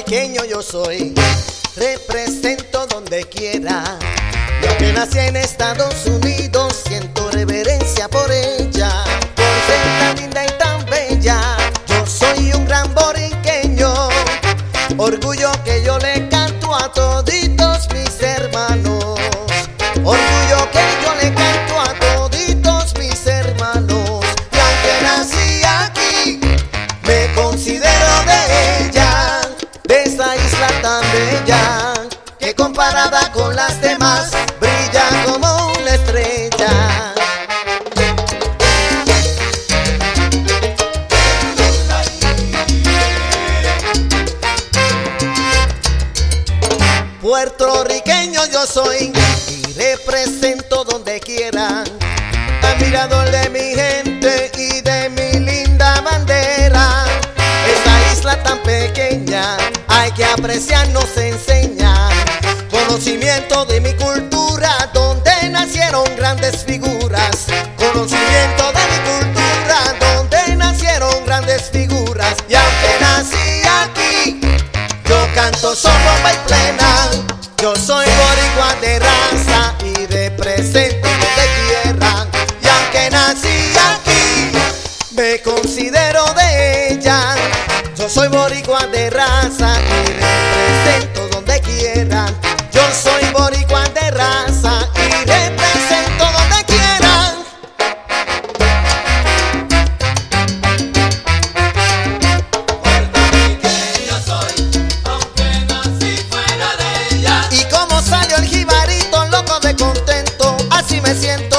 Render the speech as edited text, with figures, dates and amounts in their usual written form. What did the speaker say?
puertorriqueño yo soy, represento donde quiera. Yo que nací en Estados Unidos, siento reverencia por ella, por ser tan linda y tan bella. Yo soy un gran boriqueño, orgullo que yo le canto a toditos mis hermanos. Orgullo que yo le canto a toditos mis hermanos. Y aunque nací aquí, me considero de ella, de esa isla tan bella, que comparada con las demás brilla como una estrella. Puertorriqueño yo soy y represento donde quiera, admirador de mi gente y de mi linda bandera. Esta isla tan pequeña hay que apreciar, nos enseña conocimiento de mi cultura, donde nacieron grandes figuras. Conocimiento de mi cultura, donde nacieron grandes figuras. Y aunque nací aquí, yo canto son bomba y plena. Yo soy boricua de raza y represento donde quiera. Y aunque nací aquí, me considero de ella. Yo soy boricua de raza y represento donde quiera. Yo soy boricua de raza y represento donde quiera. Puertorriqueño soy, aunque nací fuera de ella. Y como salió el jibarito loco de contento, así me siento.